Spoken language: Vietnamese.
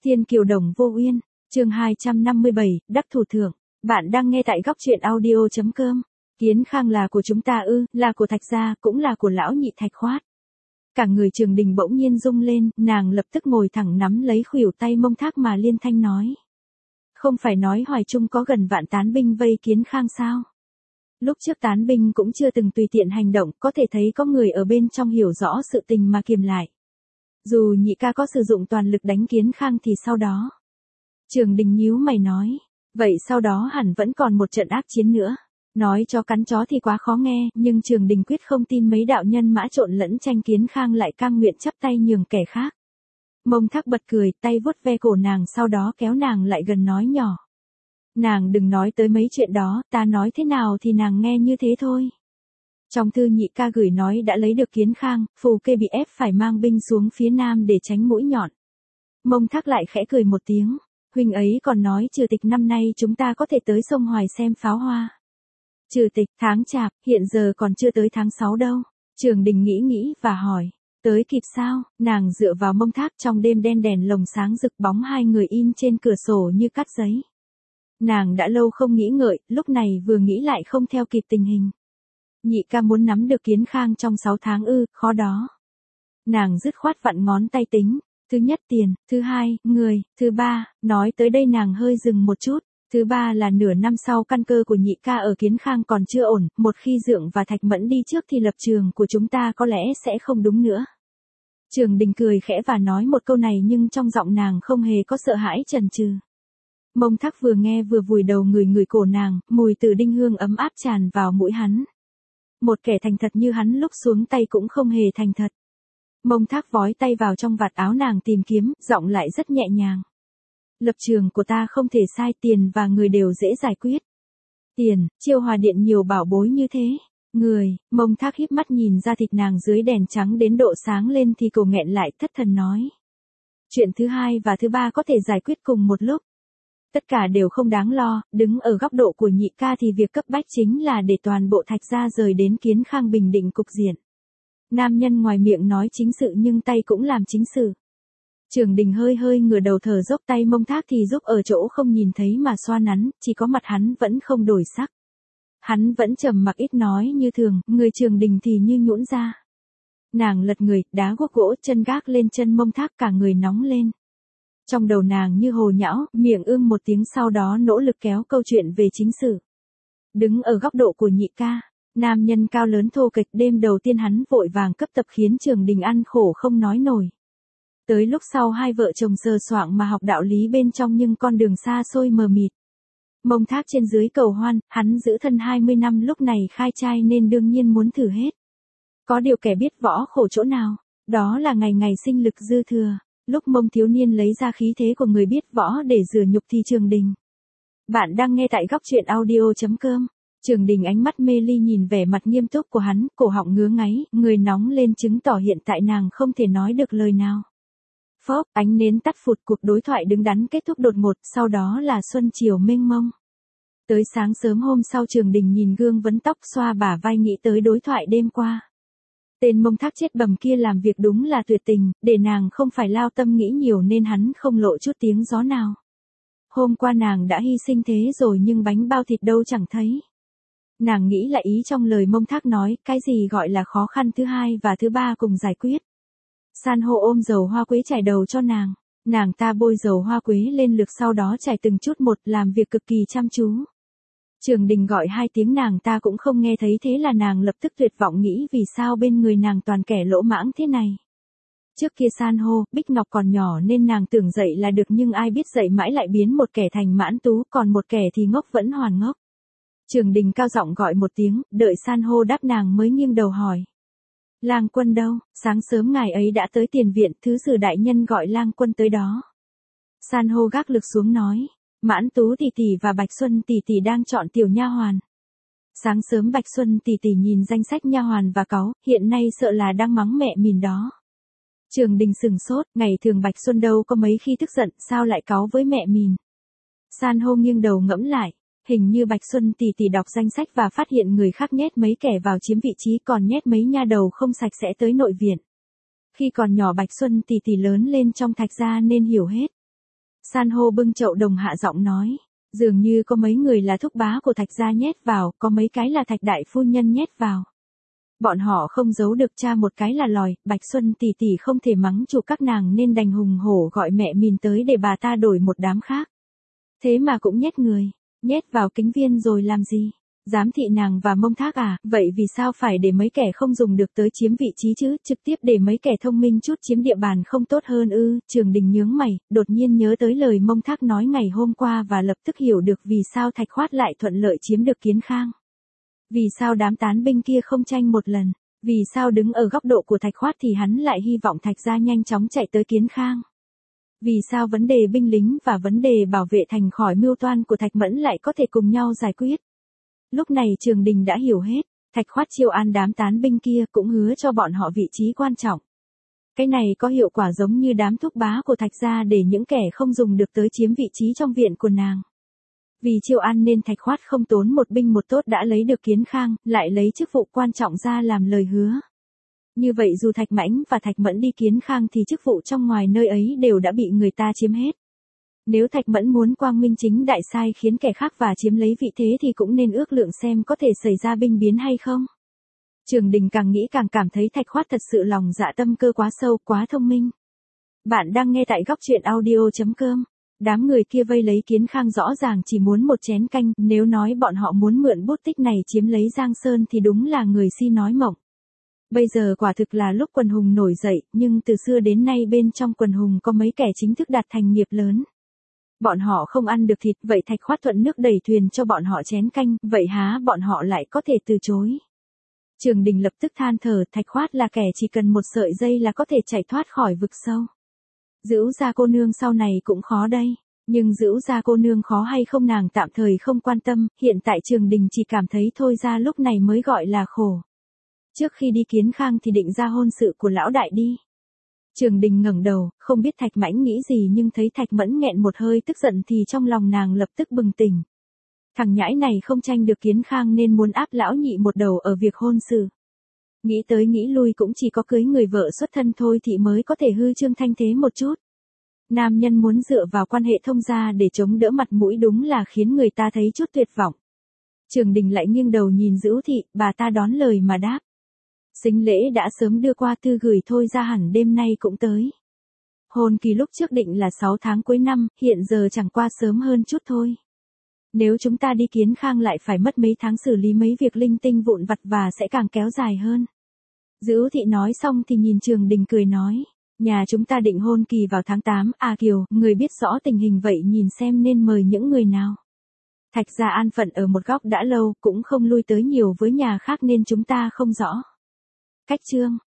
Thiên kiều đồng vô uyên, chương 257, đắc thủ thưởng. Bạn đang nghe tại góc truyện audio.com. Kiến Khang là của chúng ta ư, là của Thạch gia, cũng là của lão nhị Thạch Khoát. Cả người Trường Đình bỗng nhiên rung lên, nàng lập tức ngồi thẳng nắm lấy khuỷu tay Mông Thác mà liên thanh nói. Không phải nói Hoài Trung có gần vạn tán binh vây Kiến Khang sao? Lúc trước tán binh cũng chưa từng tùy tiện hành động, có thể thấy có người ở bên trong hiểu rõ sự tình mà kiềm lại. Dù nhị ca có sử dụng toàn lực đánh Kiến Khang thì sau đó. Trường Đình nhíu mày nói, vậy sau đó hẳn vẫn còn một trận ác chiến nữa. Nói cho cắn chó thì quá khó nghe, nhưng Trường Đình quyết không tin mấy đạo nhân mã trộn lẫn tranh Kiến Khang lại cam nguyện chắp tay nhường kẻ khác. Mông Thác bật cười, tay vuốt ve cổ nàng sau đó kéo nàng lại gần nói nhỏ. Nàng đừng nói tới mấy chuyện đó, ta nói thế nào thì nàng nghe như thế thôi. Trong thư nhị ca gửi nói đã lấy được Kiến Khang, Phù Kê bị ép phải mang binh xuống phía nam để tránh mũi nhọn. Mông Thác lại khẽ cười một tiếng, huynh ấy còn nói trừ tịch năm nay chúng ta có thể tới sông Hoài xem pháo hoa. Trừ tịch tháng chạp, hiện giờ còn chưa tới tháng 6 đâu. Trường Đình nghĩ và hỏi, tới kịp sao? Nàng dựa vào Mông Thác, trong đêm đen đèn lồng sáng rực bóng hai người in trên cửa sổ như cắt giấy. Nàng đã lâu không nghĩ ngợi, lúc này vừa nghĩ lại không theo kịp tình hình. Nhị ca muốn nắm được Kiến Khang trong 6 tháng ư, khó đó. Nàng dứt khoát vặn ngón tay tính, thứ nhất tiền, thứ hai, người, thứ ba, nói tới đây nàng hơi dừng một chút, thứ ba là nửa năm sau căn cơ của nhị ca ở Kiến Khang còn chưa ổn, một khi Dượng và Thạch Mẫn đi trước thì lập trường của chúng ta có lẽ sẽ không đúng nữa. Trường Đình cười khẽ và nói một câu này nhưng trong giọng nàng không hề có sợ hãi chần chừ. Mông Thác vừa nghe vừa vùi đầu người cổ nàng, mùi từ đinh hương ấm áp tràn vào mũi hắn. Một kẻ thành thật như hắn lúc xuống tay cũng không hề thành thật. Mông Thác vói tay vào trong vạt áo nàng tìm kiếm, giọng lại rất nhẹ nhàng. Lập trường của ta không thể sai, tiền và người đều dễ giải quyết. Tiền, Chiêu Hòa Điện nhiều bảo bối như thế. Người, Mông Thác híp mắt nhìn ra thịt nàng dưới đèn trắng đến độ sáng lên thì cổ nghẹn lại thất thần nói. Chuyện thứ hai và thứ ba có thể giải quyết cùng một lúc. Tất cả đều không đáng lo, đứng ở góc độ của nhị ca thì việc cấp bách chính là để toàn bộ Thạch gia rời đến Kiến Khang bình định cục diện. Nam nhân ngoài miệng nói chính sự nhưng tay cũng làm chính sự. Trường Đình hơi ngửa đầu thở dốc, tay Mông Thác thì giúp ở chỗ không nhìn thấy mà xoa nắn, chỉ có mặt hắn vẫn không đổi sắc. Hắn vẫn trầm mặc ít nói như thường, người Trường Đình thì như nhũn ra. Nàng lật người, đá guốc gỗ, chân gác lên chân Mông Thác, cả người nóng lên. Trong đầu nàng như hồ nhão, miệng một tiếng sau đó nỗ lực kéo câu chuyện về chính sự. Đứng ở góc độ của nhị ca, nam nhân cao lớn thô kệch, đêm đầu tiên hắn vội vàng cấp tập khiến Trường Đình ăn khổ không nói nổi. Tới lúc sau hai vợ chồng sờ soạng mà học đạo lý bên trong nhưng con đường xa xôi mờ mịt. Mông Thác trên dưới cầu hoan, hắn giữ thân 20 năm lúc này khai trai nên đương nhiên muốn thử hết. Có điều kẻ biết võ khổ chỗ nào, đó là ngày ngày sinh lực dư thừa. Lúc Mông thiếu niên lấy ra khí thế của người biết võ để rửa nhục thì Trường Đình. Bạn đang nghe tại góc truyện audio.com. Trường Đình ánh mắt mê ly nhìn vẻ mặt nghiêm túc của hắn, cổ họng ngứa ngáy, người nóng lên chứng tỏ hiện tại nàng không thể nói được lời nào. Phốc, ánh nến tắt phụt, cuộc đối thoại đứng đắn kết thúc đột ngột, sau đó là xuân chiều mênh mông. Tới sáng sớm hôm sau Trường Đình nhìn gương vấn tóc xoa bả vai nghĩ tới đối thoại đêm qua. Tên Mông Thác chết bầm kia làm việc đúng là tuyệt tình, để nàng không phải lao tâm nghĩ nhiều nên hắn không lộ chút tiếng gió nào. Hôm qua nàng đã hy sinh thế rồi nhưng bánh bao thịt đâu chẳng thấy. Nàng nghĩ lại ý trong lời Mông Thác nói, cái gì gọi là khó khăn thứ hai và thứ ba cùng giải quyết. San hô ôm dầu hoa quế chải đầu cho nàng ta bôi dầu hoa quế lên lược sau đó chải từng chút một, làm việc cực kỳ chăm chú. Trường Đình gọi 2 tiếng nàng ta cũng không nghe thấy, thế là nàng lập tức tuyệt vọng nghĩ vì sao bên người nàng toàn kẻ lỗ mãng thế này. Trước kia san hô, Bích Ngọc còn nhỏ nên nàng tưởng dạy là được nhưng ai biết dạy mãi lại biến một kẻ thành mãn tú, còn một kẻ thì ngốc vẫn hoàn ngốc. Trường Đình cao giọng gọi một tiếng, đợi san hô đáp nàng mới nghiêng đầu hỏi. Lang Quân đâu? Sáng sớm ngài ấy đã tới tiền viện, thứ sử đại nhân gọi Lang Quân tới đó. San hô gác lực xuống nói. Mãn Tú tỷ tỷ và Bạch Xuân tỷ tỷ đang chọn tiểu nha hoàn. Sáng sớm Bạch Xuân tỷ tỷ nhìn danh sách nha hoàn và cáu, hiện nay sợ là đang mắng mẹ mình đó. Trường Đình sừng sốt, ngày thường Bạch Xuân đâu có mấy khi tức giận, sao lại cáu với mẹ mình. San hô nghiêng đầu ngẫm lại, hình như Bạch Xuân tỷ tỷ đọc danh sách và phát hiện người khác nhét mấy kẻ vào chiếm vị trí còn nhét mấy nha đầu không sạch sẽ tới nội viện. Khi còn nhỏ Bạch Xuân tỷ tỷ lớn lên trong Thạch gia nên hiểu hết. San hô bưng chậu đồng hạ giọng nói. Dường như có mấy người là thúc bá của Thạch gia nhét vào, có mấy cái là Thạch đại phu nhân nhét vào. Bọn họ không giấu được cha một cái là lòi, Bạch Xuân tỷ tỷ không thể mắng chủ các nàng nên đành hùng hổ gọi mẹ mình tới để bà ta đổi một đám khác. Thế mà cũng nhét người, nhét vào kính viên rồi làm gì? Giám thị nàng và mông thác à, vậy vì sao phải để mấy kẻ không dùng được tới chiếm vị trí chứ, trực tiếp để mấy kẻ thông minh chút chiếm địa bàn không tốt hơn ư? Trường Đình nhướng mày, đột nhiên nhớ tới lời mông thác nói ngày hôm qua và lập tức hiểu được vì sao Thạch Khoát lại thuận lợi chiếm được Kiến Khang. Vì sao đám tán binh kia không tranh một lần, vì sao đứng ở góc độ của Thạch Khoát thì hắn lại hy vọng Thạch gia nhanh chóng chạy tới Kiến Khang. Vì sao vấn đề binh lính và vấn đề bảo vệ thành khỏi mưu toan của Thạch Mẫn lại có thể cùng nhau giải quyết. Lúc này Trường Đình đã hiểu hết, Thạch Khoát chiêu an đám tán binh kia cũng hứa cho bọn họ vị trí quan trọng. Cái này có hiệu quả giống như đám thúc bá của Thạch gia để những kẻ không dùng được tới chiếm vị trí trong viện của nàng. Vì chiêu an nên Thạch Khoát không tốn một binh một tốt đã lấy được Kiến Khang, lại lấy chức vụ quan trọng ra làm lời hứa. Như vậy dù Thạch Mãnh và Thạch Mẫn đi Kiến Khang thì chức vụ trong ngoài nơi ấy đều đã bị người ta chiếm hết. Nếu Thạch Mẫn muốn quang minh chính đại sai khiến kẻ khác và chiếm lấy vị thế thì cũng nên ước lượng xem có thể xảy ra binh biến hay không. Trường Đình càng nghĩ càng cảm thấy Thạch Khoát thật sự lòng dạ tâm cơ quá sâu, quá thông minh. Bạn đang nghe tại góc truyện audio.com. Đám người kia vây lấy Kiến Khang rõ ràng chỉ muốn một chén canh, nếu nói bọn họ muốn mượn bút tích này chiếm lấy Giang Sơn thì đúng là người si nói mộng. Bây giờ quả thực là lúc quần hùng nổi dậy, nhưng từ xưa đến nay bên trong quần hùng có mấy kẻ chính thức đạt thành nghiệp lớn. Bọn họ không ăn được thịt, vậy Thạch Khoát thuận nước đẩy thuyền cho bọn họ chén canh, vậy há bọn họ lại có thể từ chối. Trường Đình lập tức than thở, Thạch Khoát là kẻ chỉ cần một sợi dây là có thể chạy thoát khỏi vực sâu. Dữu gia cô nương sau này cũng khó đây, nhưng Dữu gia cô nương khó hay không nàng tạm thời không quan tâm, hiện tại Trường Đình chỉ cảm thấy thôi ra lúc này mới gọi là khổ. Trước khi đi Kiến Khang thì định ra hôn sự của lão đại đi. Trường Đình ngẩng đầu, không biết Thạch Mãnh nghĩ gì nhưng thấy Thạch Mẫn nghẹn một hơi tức giận thì trong lòng nàng lập tức bừng tỉnh. Thằng nhãi này không tranh được Kiến Khang nên muốn áp lão nhị một đầu ở việc hôn sự. Nghĩ tới nghĩ lui cũng chỉ có cưới người vợ xuất thân thôi thì mới có thể hư trương thanh thế một chút. Nam nhân muốn dựa vào quan hệ thông gia để chống đỡ mặt mũi đúng là khiến người ta thấy chút tuyệt vọng. Trường Đình lại nghiêng đầu nhìn Dữu Thị, bà ta đón lời mà đáp. Sính lễ đã sớm đưa qua, thư gửi thôi ra hẳn đêm nay cũng tới. Hôn kỳ lúc trước định là 6 tháng cuối năm, hiện giờ chẳng qua sớm hơn chút thôi. Nếu chúng ta đi Kiến Khang lại phải mất mấy tháng xử lý mấy việc linh tinh vụn vặt và sẽ càng kéo dài hơn. Dữu Thị nói xong thì nhìn Trường Đình cười nói, nhà chúng ta định hôn kỳ vào tháng 8, à Kiều, người biết rõ tình hình vậy nhìn xem nên mời những người nào. Thạch gia an phận ở một góc đã lâu, cũng không lui tới nhiều với nhà khác nên chúng ta không rõ. Cách chương